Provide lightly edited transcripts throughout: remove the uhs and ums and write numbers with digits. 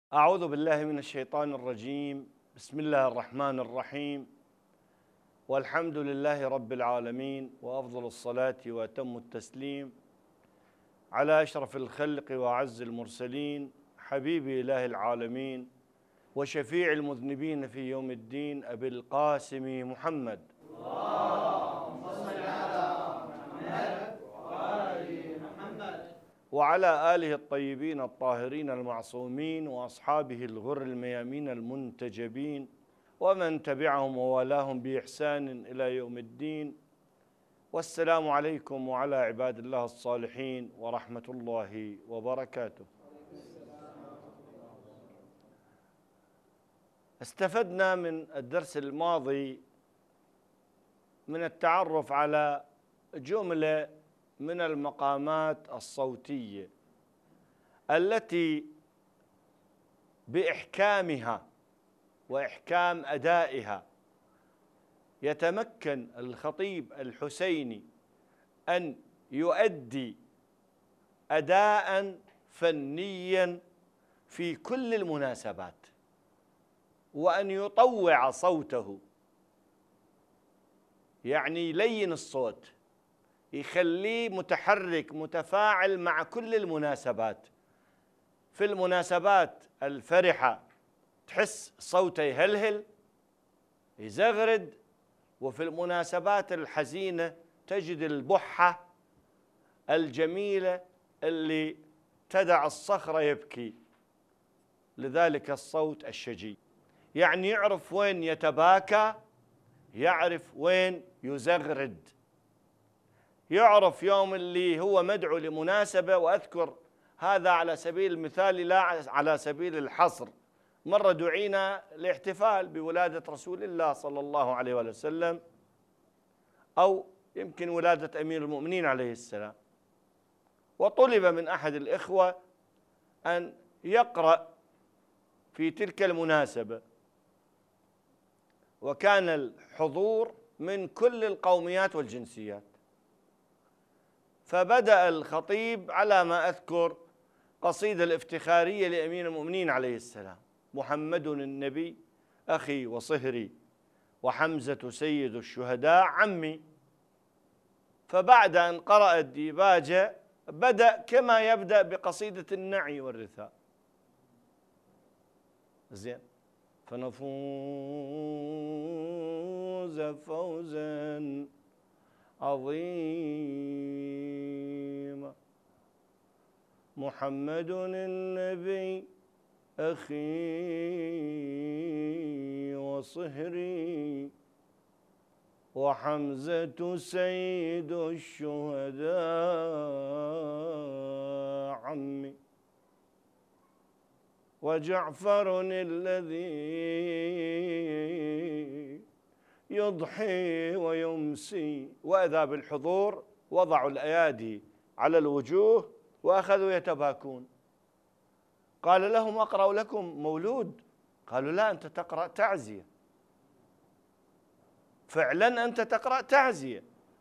أعوذ بالله من الشيطان الرجيم. بسم الله الرحمن الرحيم، والحمد لله رب العالمين، وأفضل الصلاة وأتم التسليم على أشرف الخلق وأعز المرسلين، حبيب إله العالمين وشفيع المذنبين في يوم الدين، أبي القاسم محمد. اللهم صل على محمد وآل محمد وعلى آله الطيبين الطاهرين المعصومين وأصحابه الغر الميامين المنتجبين ومن تبعهم ووالاهم بإحسان إلى يوم الدين. والسلام عليكم وعلى عباد الله الصالحين ورحمة الله وبركاته. استفدنا من الدرس الماضي من التعرف على جملة من المقامات الصوتية التي بإحكامها وإحكام أدائها يتمكن الخطيب الحسيني أن يؤدي أداء فنيا في كل المناسبات، وأن يطوع صوته، يعني يلين الصوت، يخليه متحرك متفاعل مع كل المناسبات. في المناسبات الفرحة تحس صوته يهلهل يزغرد، وفي المناسبات الحزينة تجد البحة الجميلة اللي تدع الصخرة يبكي. لذلك الصوت الشجي يعني يعرف وين يتباكى، يعرف وين يزغرد، يعرف يوم اللي هو مدعو لمناسبة. وأذكر هذا على سبيل المثال لا على سبيل الحصر. مرة دعينا لاحتفال بولادة رسول الله صلى الله عليه وسلم، أو يمكن ولادة أمير المؤمنين عليه السلام، وطلب من أحد الإخوة أن يقرأ في تلك المناسبة، وكان الحضور من كل القوميات والجنسيات. فبدأ الخطيب على ما أذكر قصيدة الافتخارية لأمير المؤمنين عليه السلام: محمد النبي أخي وصهري، وحمزة سيد الشهداء عمي. فبعد أن قرأ الديباجة بدأ كما يبدأ بقصيدة النعي والرثاء. زين، فنفوز فوزا عظيما، محمد النبي أخي وصهري، وحمزة سيد الشهداء عمي، وجعفر الذي يضحي ويمسي. وإذا بالحضور وضعوا الأيادي على الوجوه وأخذوا يتباكون. قال لهم: أقرأ لكم مولود؟ قالوا: لا، أنت تقرأ تعزية. فعلا أنت تقرأ تعزية.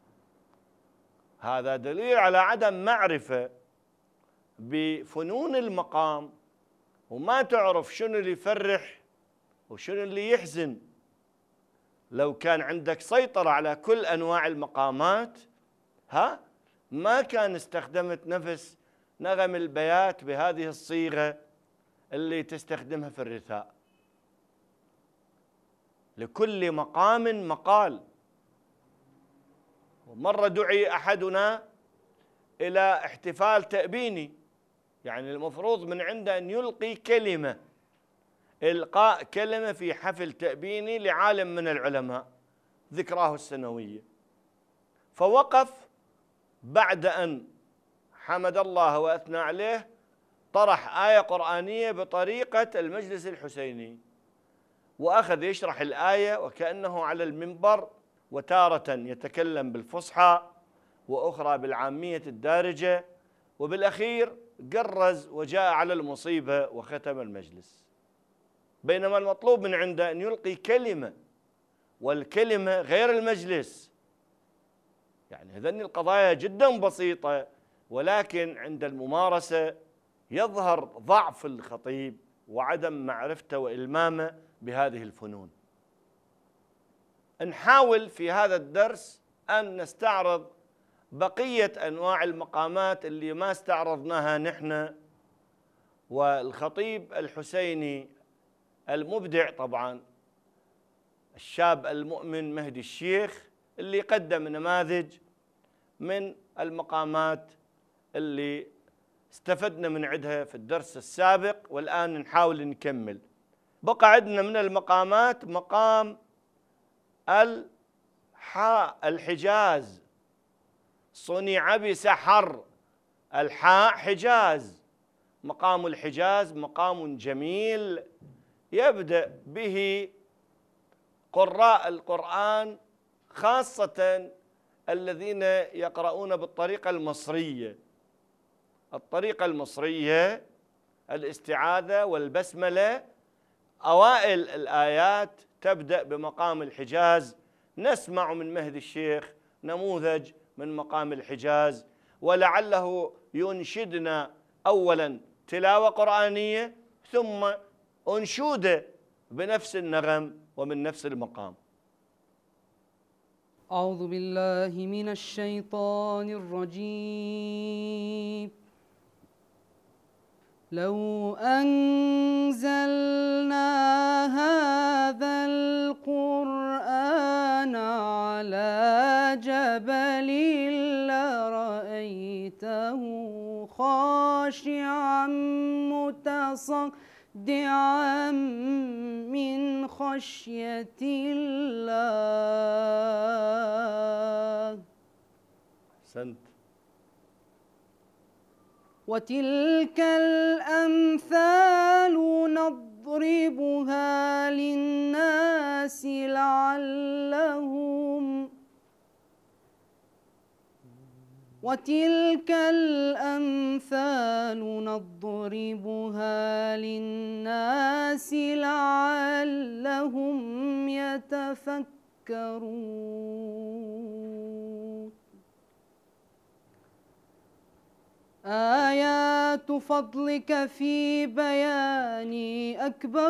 هذا دليل على عدم معرفة بفنون المقام، وما تعرف شنو اللي يفرح وشنو اللي يحزن. لو كان عندك سيطرة على كل أنواع المقامات ما كان استخدمت نفس نغم البيات بهذه الصيغة اللي تستخدمها في الرثاء. لكل مقام مقال. ومرة دعي أحدنا إلى احتفال تأبيني، يعني المفروض من عنده أن يلقي كلمة، إلقاء كلمة في حفل تأبيني لعالم من العلماء ذكراه السنوية. فوقف بعد أن حمد الله وأثنى عليه، طرح آية قرآنية بطريقة المجلس الحسيني، وأخذ يشرح الآية وكأنه على المنبر، وتارة يتكلم بالفصحى وأخرى بالعامية الدارجة، وبالأخير قرز وجاء على المصيبة وختم المجلس. بينما المطلوب من عنده أن يلقي كلمة، والكلمة غير المجلس. يعني هذني القضايا جدا بسيطة، ولكن عند الممارسة يظهر ضعف الخطيب وعدم معرفته وإلمامه بهذه الفنون. نحاول في هذا الدرس أن نستعرض بقية أنواع المقامات اللي ما استعرضناها نحن، والخطيب الحسيني المبدع طبعا الشاب المؤمن مهدي الشيخ اللي قدم نماذج من المقامات اللي استفدنا من عندها في الدرس السابق، والآن نحاول نكمل. بقى عندنا من المقامات مقام الحجاز، صنع بسحر، الحاء حجاز. مقام الحجاز مقام جميل يبدأ به قراء القرآن، خاصة الذين يقرؤون بالطريقة المصرية. الطريقة المصرية الاستعاذة والبسملة، أوائل الآيات تبدأ بمقام الحجاز. نسمع من مهدي الشيخ نموذج من مقام الحجاز، ولعله ينشدنا أولا تلاوة قرآنية ثم أنشودة بنفس النغم ومن نفس المقام. أعوذ بالله من الشيطان الرجيم. لو أنزلنا هذا القرآن على جبل لرأيته خاشعا متصدعا من خشية الله. أحسنت. وتلك الأمثال نضربها للناس لعلهم وتلك الأمثال نضربها للناس لعلهم يتفكرون. آيات فضلك في بياني أكبر،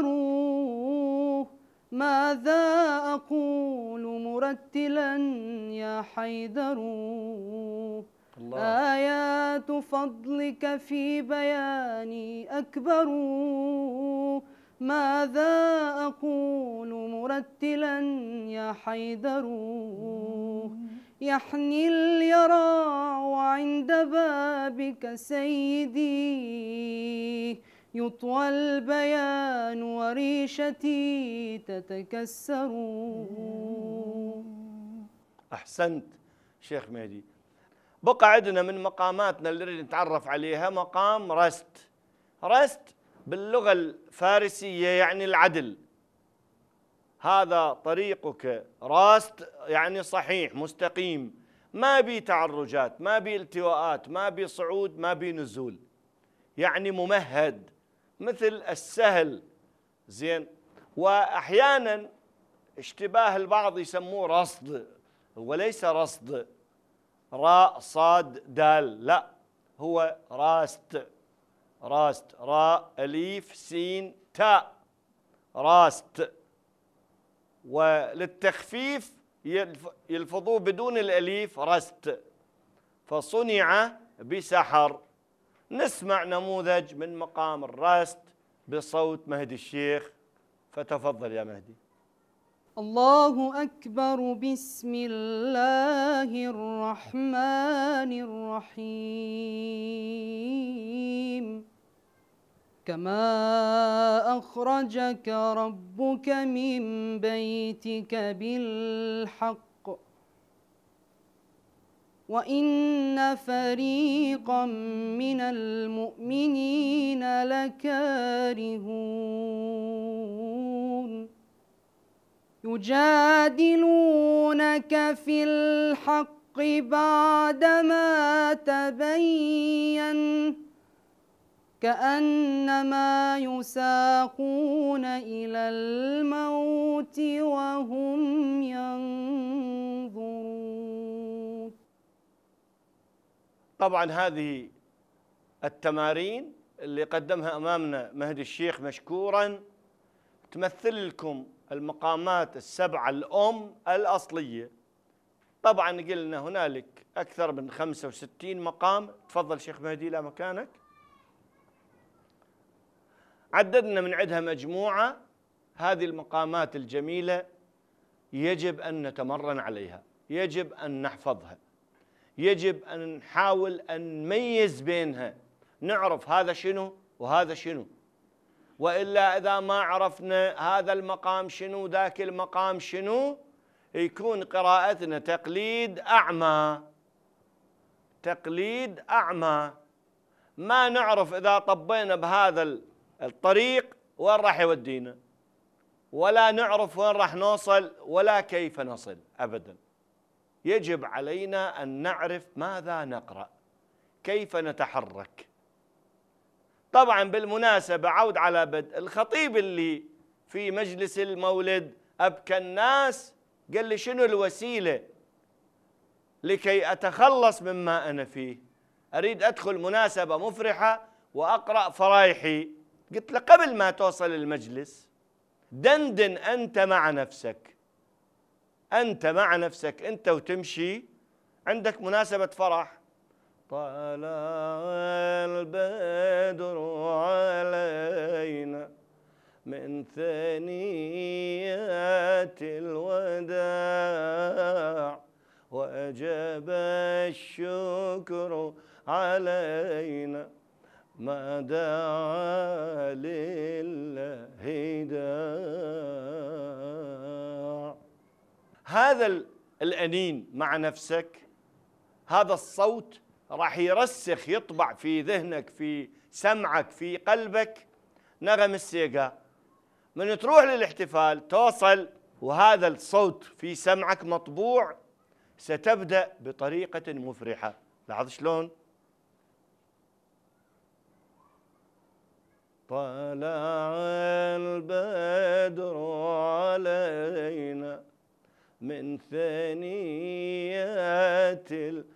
ماذا أقول مرتلا يا حيدر. الله. آيات فضلك في بياني أكبر، ماذا أقول مرتلا يا حيدر. يحني اليراع عند بابك سيدي، يطوى البيان وريشتي تتكسر. أحسنت شيخ مهدي. بقى عندنا من مقاماتنا اللي نريد نتعرف عليها مقام رست. رست باللغة الفارسية يعني العدل. هذا طريقك راست يعني صحيح مستقيم، ما بي تعرجات، ما بي التواءات، ما بي صعود، ما بي نزول، يعني ممهد مثل السهل. زين. وأحيانا اشتباه البعض يسموه رصد، وليس رصد راء صاد دال، لا، هو راست. راست راء أليف سين تاء، راست. وللتخفيف يلفظوه بدون الأليف رست، فصنع بسحر. نسمع نموذج من مقام الرست بصوت مهدي الشيخ، فتفضل يا مهدي. الله أكبر. بسم الله الرحمن الرحيم. كما أخرجك ربك من بيتك بالحق وإن فريقا من المؤمنين لكارهون. يجادلونك في الحق بعدما تبين كأنما يساقون إلى الموت وهم ينظرون. طبعا هذه التمارين اللي قدمها أمامنا مهدي الشيخ مشكورا تمثل لكم المقامات السبعة الأم الأصلية. طبعا قلنا هنالك أكثر من 65 مقام. تفضل شيخ مهدي إلى مكانك. عددنا من عندها مجموعة. هذه المقامات الجميلة يجب أن نتمرن عليها، يجب أن نحفظها، يجب أن نحاول أن نميز بينها، نعرف هذا شنو وهذا شنو. وإلا إذا ما عرفنا هذا المقام شنو ذاك المقام شنو، يكون قراءتنا تقليد أعمى، تقليد أعمى. ما نعرف إذا طبينا بهذا الطريق وين راح يودينا، ولا نعرف وين راح نوصل ولا كيف نصل أبدا. يجب علينا أن نعرف ماذا نقرأ، كيف نتحرك. طبعا بالمناسبة عود على بدء، الخطيب اللي في مجلس المولد أبكى الناس قال لي شنو الوسيلة لكي أتخلص مما أنا فيه؟ أريد أدخل مناسبة مفرحة وأقرأ فرايحي. قلت له قبل ما توصل المجلس دندن أنت مع نفسك، أنت مع نفسك أنت وتمشي عندك مناسبة فرح. طلع البدر علينا من ثنيات الوداع وأجاب الشكر علينا ما دعا لله داع. هذا الأنين مع نفسك، هذا الصوت راح يرسخ، يطبع في ذهنك، في سمعك، في قلبك نغم السيقا. من تروح للاحتفال توصل وهذا الصوت في سمعك مطبوع، ستبدأ بطريقة مفرحة. لاحظ شلون؟ طلع البدر علينا من ثنيات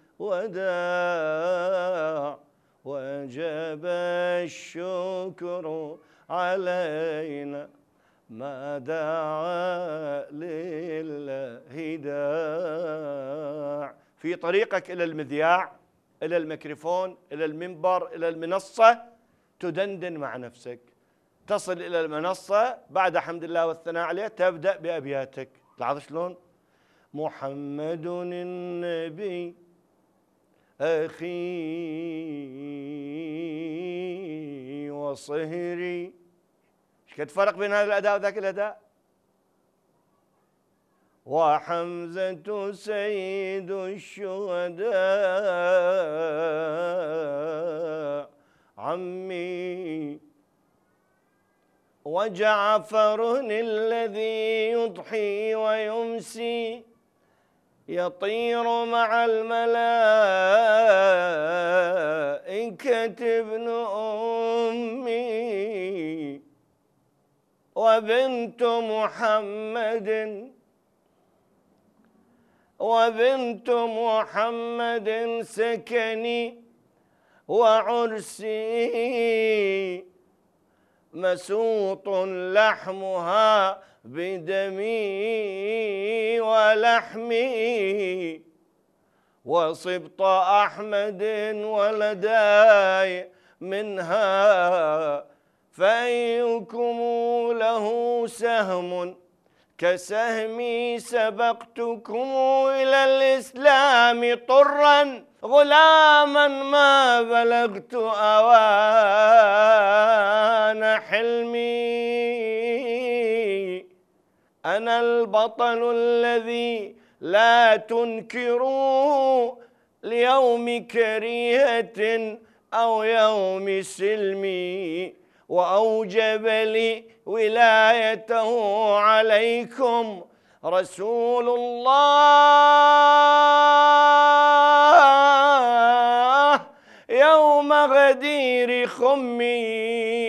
الوداع وجب الشكر علينا ما دعا لله داع. في طريقك إلى المذياع، إلى الميكروفون، إلى المنبر، إلى المنصة، تدندن مع نفسك. تصل إلى المنصة بعد حمد الله والثناء عليه تبدأ بأبياتك. لاحظ شلون؟ محمد النبي أخي وصهري. ايش قد فرق بين هذا الأداء وذاك الأداء؟ وحمزة سيد الشهداء عمي وجعفر الذي يضحي ويمسي يطير مع الملائكة ابن أمي وبنت محمد سكني وعرسي مسوط لحمها بدمي ولحمي وصبط أحمد ولداي منها فأيكم له سهم كسهمي سبقتكم إلى الإسلام طرا غلاما ما بلغت أوان حلمي. أنا البطل الذي لا تنكروا ليوم كريهة أو يوم سلمي وأوجب لي ولايته عليكم رسول الله يوم غدير خمي.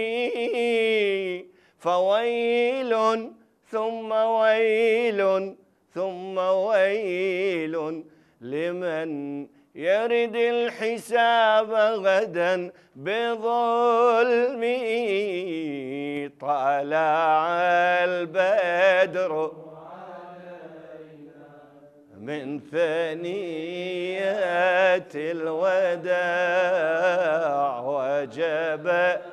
فويل ثم ويل ثم ويل لمن يرد الحساب غدا بظلمي، طلع البدر من ثنيات الوداع، وجب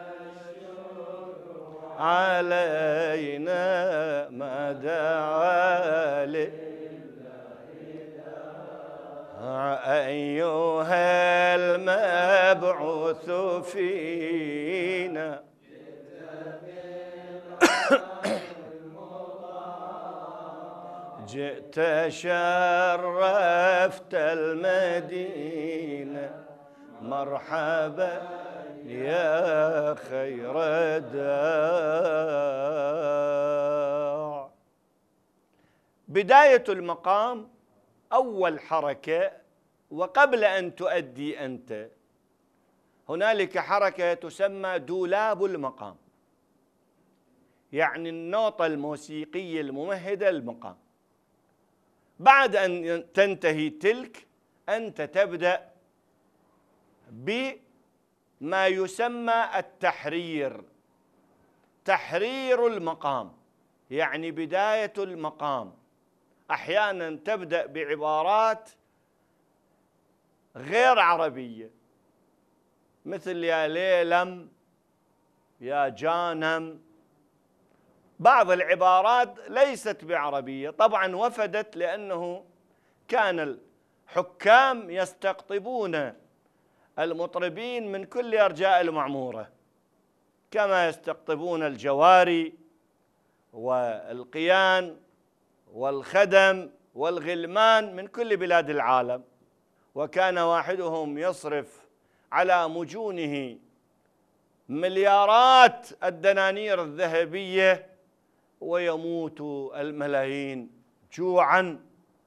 علينا ما دعا لله أيها المبعوث فينا. جئت شرفت المدينة، مرحبا يا خير داع. بداية المقام أول حركة، وقبل أن تؤدي أنت هنالك حركة تسمى دولاب المقام، يعني النوطة الموسيقية الممهدة للمقام. بعد أن تنتهي تلك أنت تبدأ بما يسمى التحرير، تحرير المقام، يعني بداية المقام. أحيانا تبدأ بعبارات غير عربية مثل يا ليلم، يا جانم. بعض العبارات ليست بعربية، طبعا وفدت لأنه كان الحكام يستقطبون المطربين من كل أرجاء المعمورة، كما يستقطبون الجواري والقيان والخدم والغلمان من كل بلاد العالم، وكان واحدهم يصرف على مجونه مليارات الدنانير الذهبية ويموت الملايين جوعا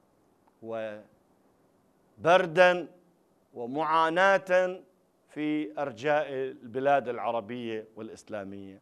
وبردا ومعاناة في أرجاء البلاد العربية والإسلامية.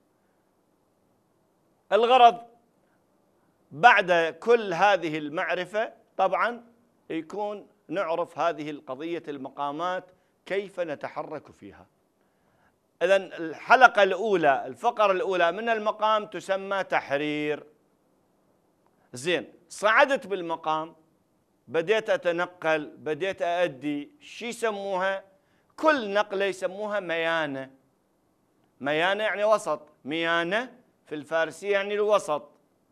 الغرض بعد كل هذه المعرفة طبعا يكون نعرف هذه القضية المقامات كيف نتحرك فيها. إذن الحلقة الأولى، الفقرة الأولى من المقام تسمى تحرير. زين، صعدت بالمقام، بديت أتنقل، بديت أؤدي، شو يسموها؟ كل نقلة يسموها ميانة. ميانة يعني وسط، ميانة في الفارسية يعني الوسط.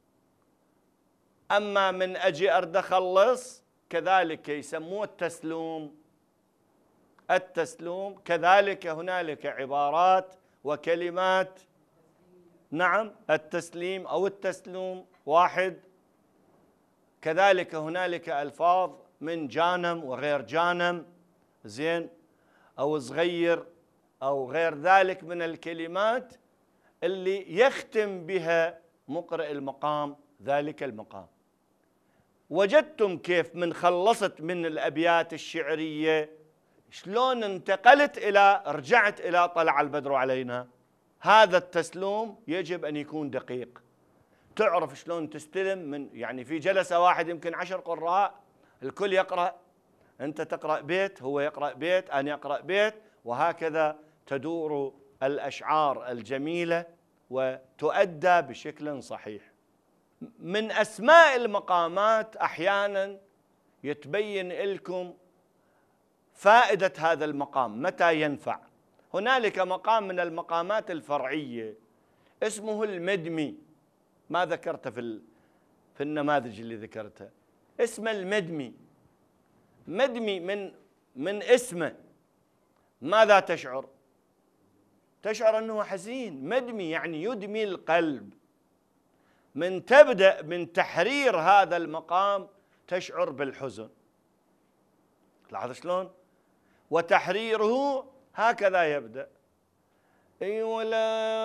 أما من أجي أرد أخلص كذلك يسموه التسلوم. التسلوم كذلك هنالك عبارات وكلمات، نعم، التسليم أو التسلوم واحد. كذلك هنالك ألفاظ من جانم وغير جانم، زين، أو صغير أو غير ذلك من الكلمات اللي يختم بها مقرئ المقام ذلك المقام. وجدتم كيف من خلصت من الأبيات الشعرية شلون انتقلت إلى، رجعت إلى طلع البدر علينا. هذا التسلوم يجب أن يكون دقيق، تعرف شلون تستلم من، يعني في جلسة واحد يمكن 10 قراء الكل يقرأ، أنت تقرأ بيت، هو يقرأ بيت، أنا أقرأ بيت، وهكذا تدور الأشعار الجميلة وتؤدى بشكل صحيح. من أسماء المقامات أحيانا يتبين لكم فائدة هذا المقام متى ينفع. هنالك مقام من المقامات الفرعية اسمه المدمي، ما ذكرته في النماذج اللي ذكرتها، اسمه المدمي. مدمي من اسمه ماذا تشعر؟ تشعر أنه حزين. مدمي يعني يدمي القلب. من تبدأ من تحرير هذا المقام تشعر بالحزن. لاحظ شلون؟ وتحريره هكذا يبدأ: اي ولا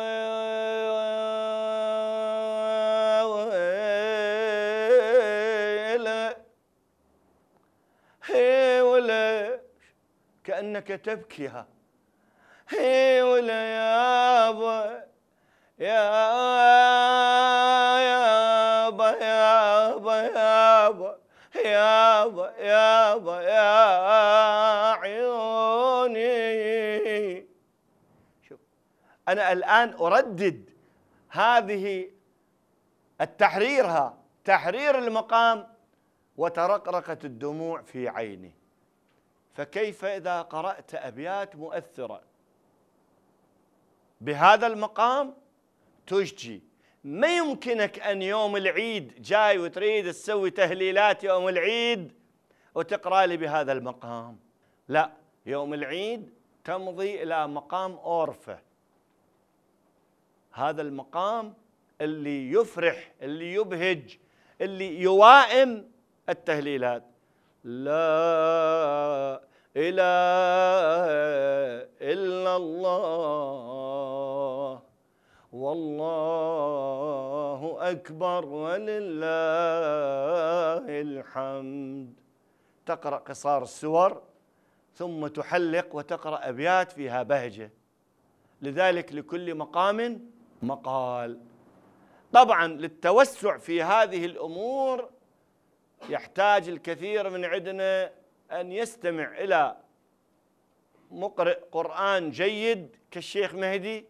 ويلا هي ولا، كأنك تبكيها. هي ولا يابا يابا يابا يابا يابا يابا أنا الآن أردد هذه التحريرها، تحرير المقام، وترقرقت الدموع في عيني. فكيف إذا قرأت أبيات مؤثرة بهذا المقام تشجي؟ ما يمكنك أن يوم العيد جاي وتريد تسوي تهليلات يوم العيد وتقرأ لي بهذا المقام. لا، يوم العيد تمضي إلى مقام أورفة، هذا المقام اللي يفرح، اللي يبهج، اللي يوائم التهليلات. لا إله إلا الله والله أكبر ولله الحمد. تقرأ قصار السور ثم تحلق وتقرأ أبيات فيها بهجة. لذلك لكل مقام مقال. طبعا للتوسع في هذه الأمور يحتاج الكثير من عندنا أن يستمع إلى مقرئ قرآن جيد كالشيخ مهدي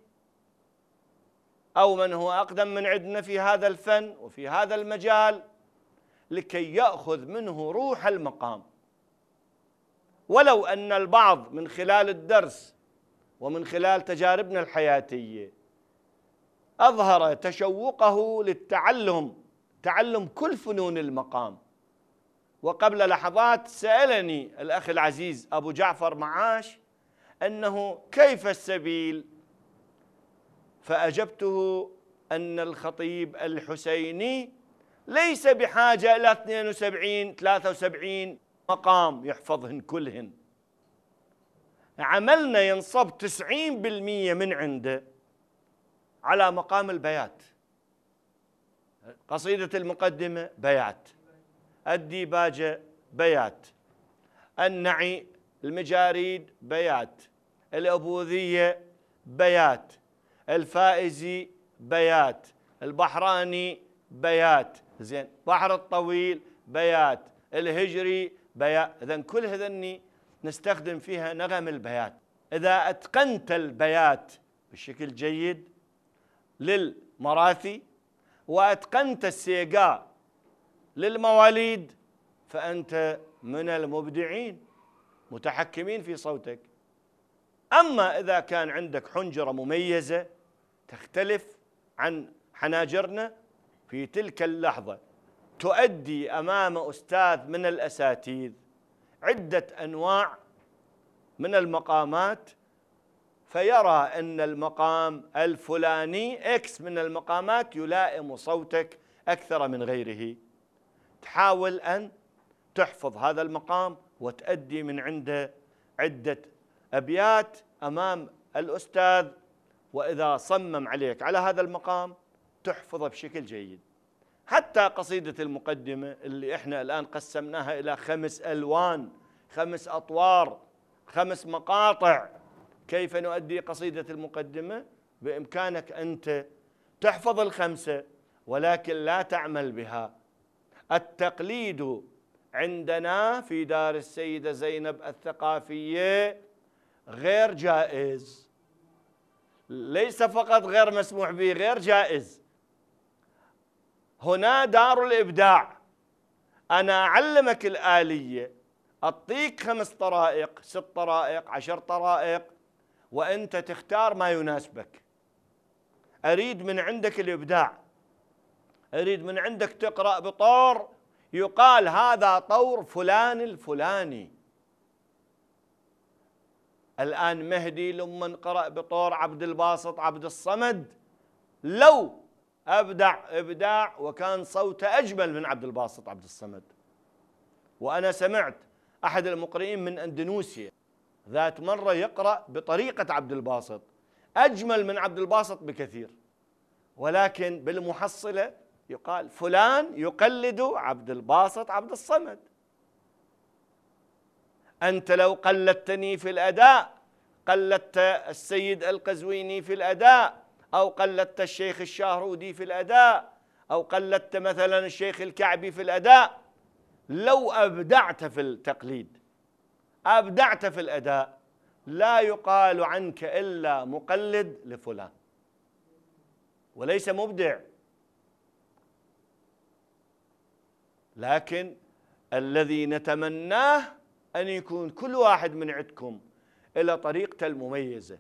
أو من هو أقدم من عندنا في هذا الفن وفي هذا المجال، لكي يأخذ منه روح المقام. ولو أن البعض من خلال الدرس ومن خلال تجاربنا الحياتية أظهر تشوقه للتعلم، تعلم كل فنون المقام. وقبل لحظات سألني الأخ العزيز أبو جعفر معاش أنه كيف السبيل؟ فأجبته أن الخطيب الحسيني ليس بحاجة إلى 72 73 مقام يحفظهن كلهن. عملنا ينصب 90% من عنده على مقام البيات. قصيدة المقدمة بيات، الديباجة بيات، النعي، المجاريد بيات، الأبوذية بيات، الفائزي بيات، البحراني بيات، زين، بحر الطويل بيات، الهجري بيات. إذن كل هذني نستخدم فيها نغم البيات. إذا أتقنت البيات بشكل جيد للمراثي وأتقنت السيقاء للمواليد فأنت من المبدعين متحكمين في صوتك. أما إذا كان عندك حنجرة مميزة تختلف عن حناجرنا، في تلك اللحظة تؤدي أمام أستاذ من الأساتذة عدة أنواع من المقامات، فيرى أن المقام الفلاني إكس من المقامات يلائم صوتك أكثر من غيره. تحاول أن تحفظ هذا المقام وتؤدي من عنده عدة أبيات أمام الأستاذ، وإذا صمم عليك على هذا المقام تحفظه بشكل جيد. حتى قصيدة المقدمة اللي إحنا الآن قسمناها إلى 5 ألوان، 5 أطوار، 5 مقاطع. كيف نؤدي قصيدة المقدمة؟ بإمكانك أنت تحفظ ال5 ولكن لا تعمل بها. التقليد عندنا في دار السيدة زينب الثقافية غير جائز، ليس فقط غير مسموح به، غير جائز. هنا دار الإبداع. أنا أعلمك الآلية، أعطيك 5 طرائق، 6 طرائق، 10 طرائق، وأنت تختار ما يناسبك. أريد من عندك الإبداع، أريد من عندك تقرأ بطور يقال هذا طور فلان الفلاني. الآن مهدي لما قرأ بطور عبد الباسط عبد الصمد لو أبدع إبداع وكان صوته أجمل من عبد الباسط عبد الصمد. وأنا سمعت أحد المقرئين من أندونيسيا ذات مرة يقرأ بطريقة عبد الباسط أجمل من عبد الباسط بكثير، ولكن بالمحصلة يقال فلان يقلد عبد الباسط عبد الصمد. أنت لو قلدتني في الأداء، قلدت السيد القزويني في الأداء، أو قلدت الشيخ الشاهرودي في الأداء، أو قلدت مثلا الشيخ الكعبي في الأداء، لو أبدعت في التقليد، أبدعت في الأداء، لا يقال عنك إلا مقلد لفلان وليس مبدع. لكن الذي نتمناه أن يكون كل واحد من عندكم إلى طريقته المميزة.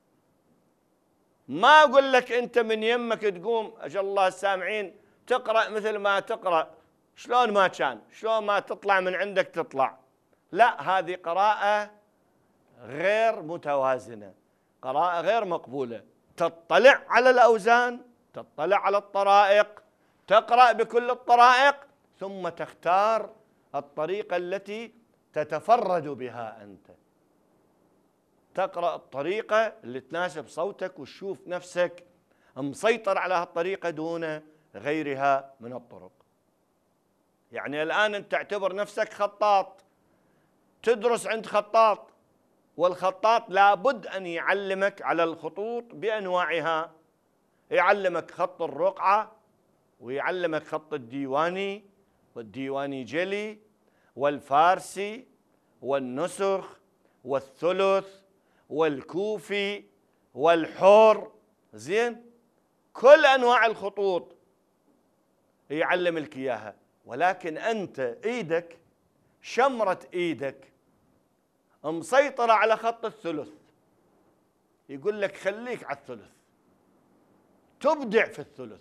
ما أقول لك أنت من يمك تقوم أجل الله السامعين تقرأ مثل ما تقرأ، شلون ما كان، شلون ما تطلع من عندك تطلع. لا، هذه قراءة غير متوازنة، قراءة غير مقبولة. تطلع على الأوزان، تطلع على الطرائق، تقرأ بكل الطرائق، ثم تختار الطريقة التي تتفرد بها أنت. تقرأ الطريقة اللي تناسب صوتك وتشوف نفسك مسيطر على هالطريقة دون غيرها من الطرق. يعني الآن أنت تعتبر نفسك خطاط، تدرس عند خطاط، والخطاط لابد أن يعلمك على الخطوط بأنواعها. يعلمك خط الرقعة، ويعلمك خط الديواني والديواني جلي والفارسي والنسخ والثلث والكوفي والحور. زين، كل أنواع الخطوط يعلمك إياها. ولكن أنت إيدك، شمرة إيدك مسيطرة على خط الثلث، يقول لك خليك على الثلث، تبدع في الثلث.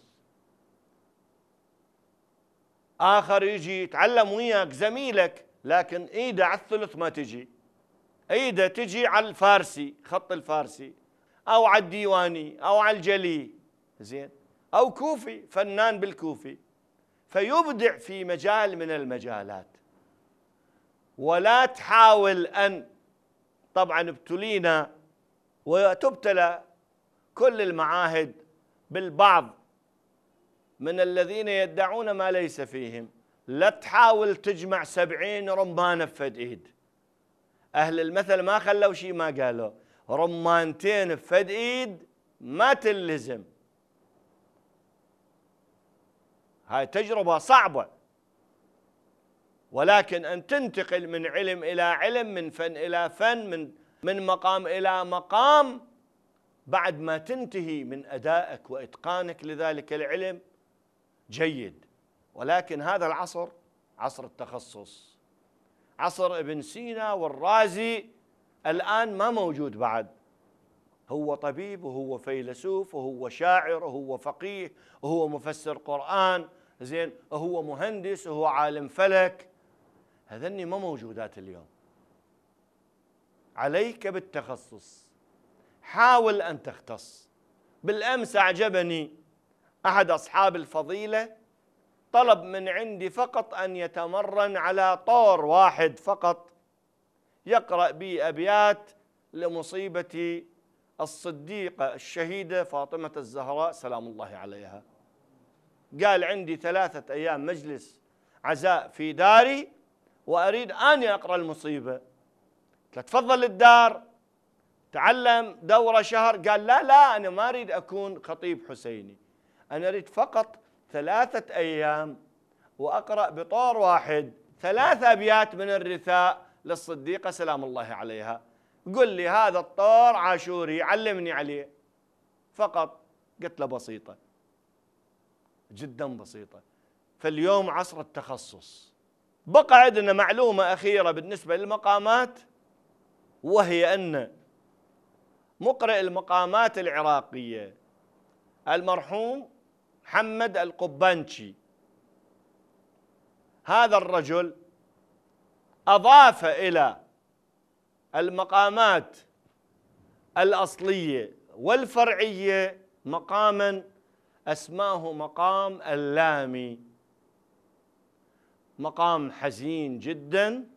آخر يجي يتعلم وياك زميلك، لكن إيده على الثلث ما تجي، إيده تجي على الفارسي، خط الفارسي، أو على الديواني، أو على الجلي، زين، أو كوفي، فنان بالكوفي، فيبدع في مجال من المجالات. ولا تحاول أن، طبعا ابتلينا وتبتلى كل المعاهد بالبعض من الذين يدعون ما ليس فيهم. لا تحاول تجمع 70 رمانة بفد ايد. أهل المثل ما خلوا شيء ما قالوا، رمانتين بفد ايد ما تلزم. هاي تجربة صعبة، ولكن أن تنتقل من علم إلى علم، من فن إلى فن، من مقام إلى مقام، بعد ما تنتهي من أدائك وإتقانك لذلك العلم جيد. ولكن هذا العصر عصر التخصص، عصر ابن سينا والرازي الآن ما موجود بعد. هو طبيب، وهو فيلسوف، وهو شاعر، وهو فقيه، وهو مفسر قرآن، زين، وهو مهندس، وهو عالم فلك. هذني ما موجودات اليوم. عليك بالتخصص، حاول أن تختص. بالأمس أعجبني أحد أصحاب الفضيلة، طلب من عندي فقط أن يتمرن على طور واحد فقط يقرأ به أبيات لمصيبة الصديقة الشهيدة فاطمة الزهراء سلام الله عليها. قال عندي 3 أيام مجلس عزاء في داري وأريد أني أقرأ المصيبة. تفضل الدار، تعلم دورة شهر. قال لا أنا ما أريد أكون خطيب حسيني، أنا أريد فقط 3 أيام وأقرأ بطور واحد 3 أبيات من الرثاء للصديقة سلام الله عليها. قل لي هذا الطور عاشوري، علمني عليه فقط. قلت له بسيطة جدا بسيطة. فاليوم عصر التخصص. بقى عندنا معلومة أخيرة بالنسبة للمقامات، وهي أن مقرئ المقامات العراقية المرحوم محمد القبانشي، هذا الرجل أضاف إلى المقامات الأصلية والفرعية مقاما أسماه مقام اللامي. مقام حزين جدا،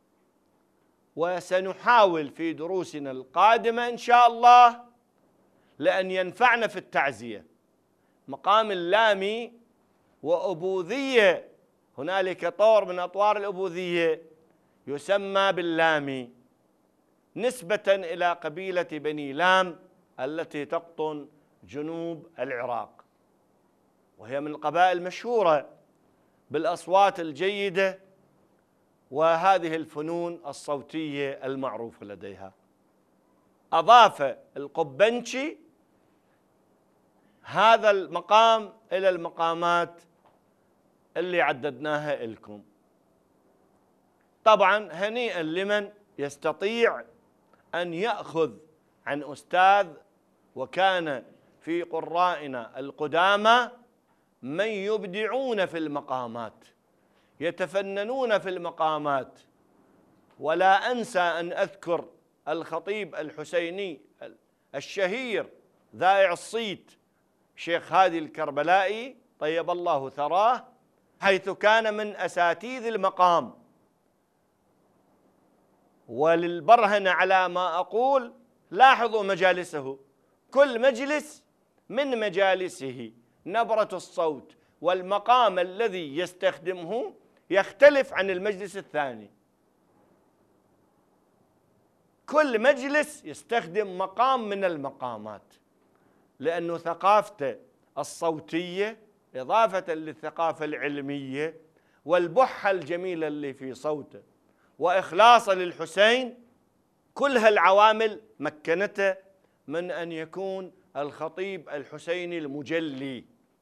وسنحاول في دروسنا القادمة إن شاء الله لأن ينفعنا في التعزية. مقام اللامي وأبوذية، هنالك طور من أطوار الأبوذية يسمى باللامي نسبة إلى قبيلة بني لام التي تقطن جنوب العراق، وهي من القبائل المشهورة بالأصوات الجيدة وهذه الفنون الصوتية المعروفة لديها. أضاف القبنشي هذا المقام إلى المقامات اللي عددناها لكم. طبعا هنيئا لمن يستطيع أن يأخذ عن أستاذ وكان في قرائنا القدامى من يبدعون في المقامات، يتفننون في المقامات. ولا أنسى أن أذكر الخطيب الحسيني الشهير ذائع الصيت شيخ هادي الكربلائي طيب الله ثراه، حيث كان من أساتذة المقام. وللبرهنة على ما أقول لاحظوا مجالسه، كل مجلس من مجالسه نبرة الصوت والمقام الذي يستخدمه يختلف عن المجلس الثاني. كل مجلس يستخدم مقام من المقامات، لأنه ثقافته الصوتية إضافة للثقافة العلمية والبحة الجميلة اللي في صوته وإخلاصه للحسين، كل هالعوامل مكنته من أن يكون الخطيب الحسيني المجلي.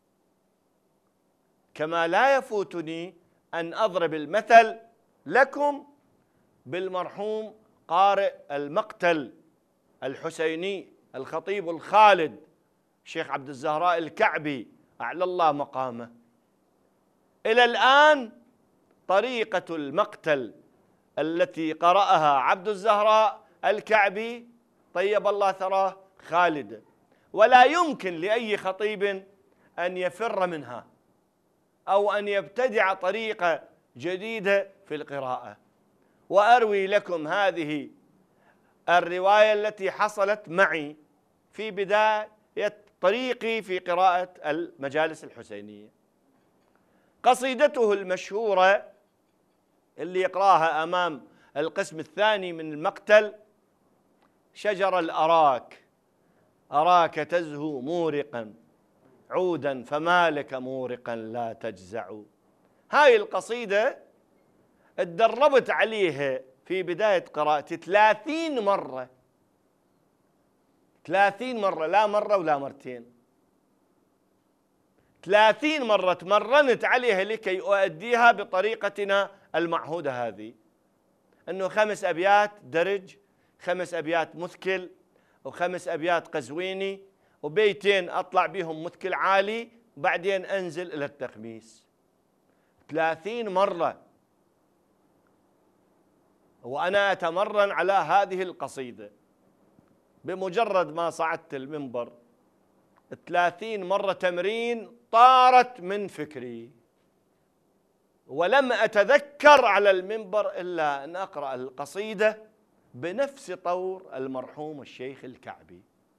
كما لا يفوتني أن أضرب المثل لكم بالمرحوم قارئ المقتل الحسيني الخطيب الخالد شيخ عبد الزهراء الكعبي أعلى الله مقامه. إلى الآن طريقة المقتل التي قرأها عبد الزهراء الكعبي طيب الله ثراه خالدة، ولا يمكن لأي خطيب أن يفر منها أو أن يبتدع طريقة جديدة في القراءة. وأروي لكم هذه الرواية التي حصلت معي في بداية طريقي في قراءة المجالس الحسينية. قصيدته المشهورة اللي يقراها أمام القسم الثاني من المقتل: شجر الأراك أراك تزهو مورقا عودا فما لك مورقا لا تجزع. هاي القصيدة اتدربت عليها في بداية قراءتي 30 مرة، 30 مرة، لا مرة ولا مرتين، 30 مرة تمرنت عليها لكي أؤديها بطريقتنا المعهودة هذه، أنه 5 أبيات درج، 5 أبيات مثكل، و5 أبيات قزويني، وبيتين أطلع بهم مثكل عالي، وبعدين أنزل إلى التخميس. 30 مرة وأنا أتمرن على هذه القصيدة. بمجرد ما صعدت المنبر 30 مرة تمرين طارت من فكري، ولم أتذكر على المنبر إلا أن أقرأ القصيدة بنفس طور المرحوم الشيخ الكعبي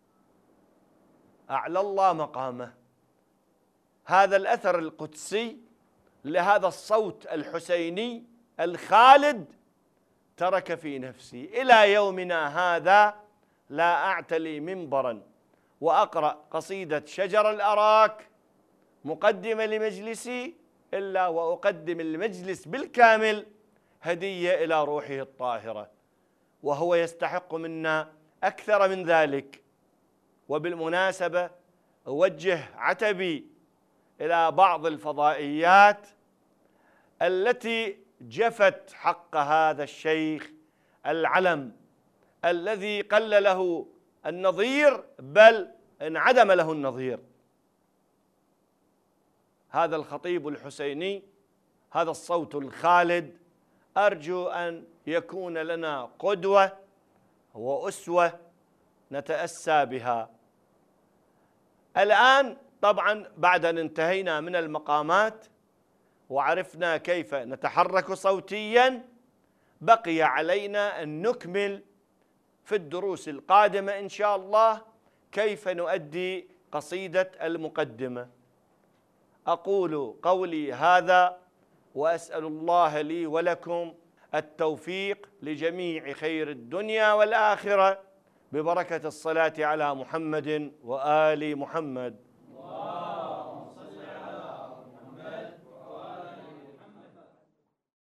أعلى الله مقامه. هذا الأثر القدسي لهذا الصوت الحسيني الخالد ترك في نفسي إلى يومنا هذا لا أعتلي منبرا وأقرأ قصيدة شجر الأراك مقدمة لمجلسي إلا وأقدم المجلس بالكامل هدية إلى روحه الطاهرة، وهو يستحق منا أكثر من ذلك. وبالمناسبة أوجه عتبي إلى بعض الفضائيات التي جفت حق هذا الشيخ العلم الذي قل له النظير بل انعدم له النظير. هذا الخطيب الحسيني، هذا الصوت الخالد، أرجو أن يكون لنا قدوة وأسوة نتأسى بها. الآن طبعا بعد أن انتهينا من المقامات وعرفنا كيف نتحرك صوتيا، بقي علينا أن نكمل في الدروس القادمة إن شاء الله كيف نؤدي قصيدة المقدمة. أقول قولي هذا وأسأل الله لي ولكم التوفيق لجميع خير الدنيا والآخرة ببركة الصلاة على محمد وآل محمد.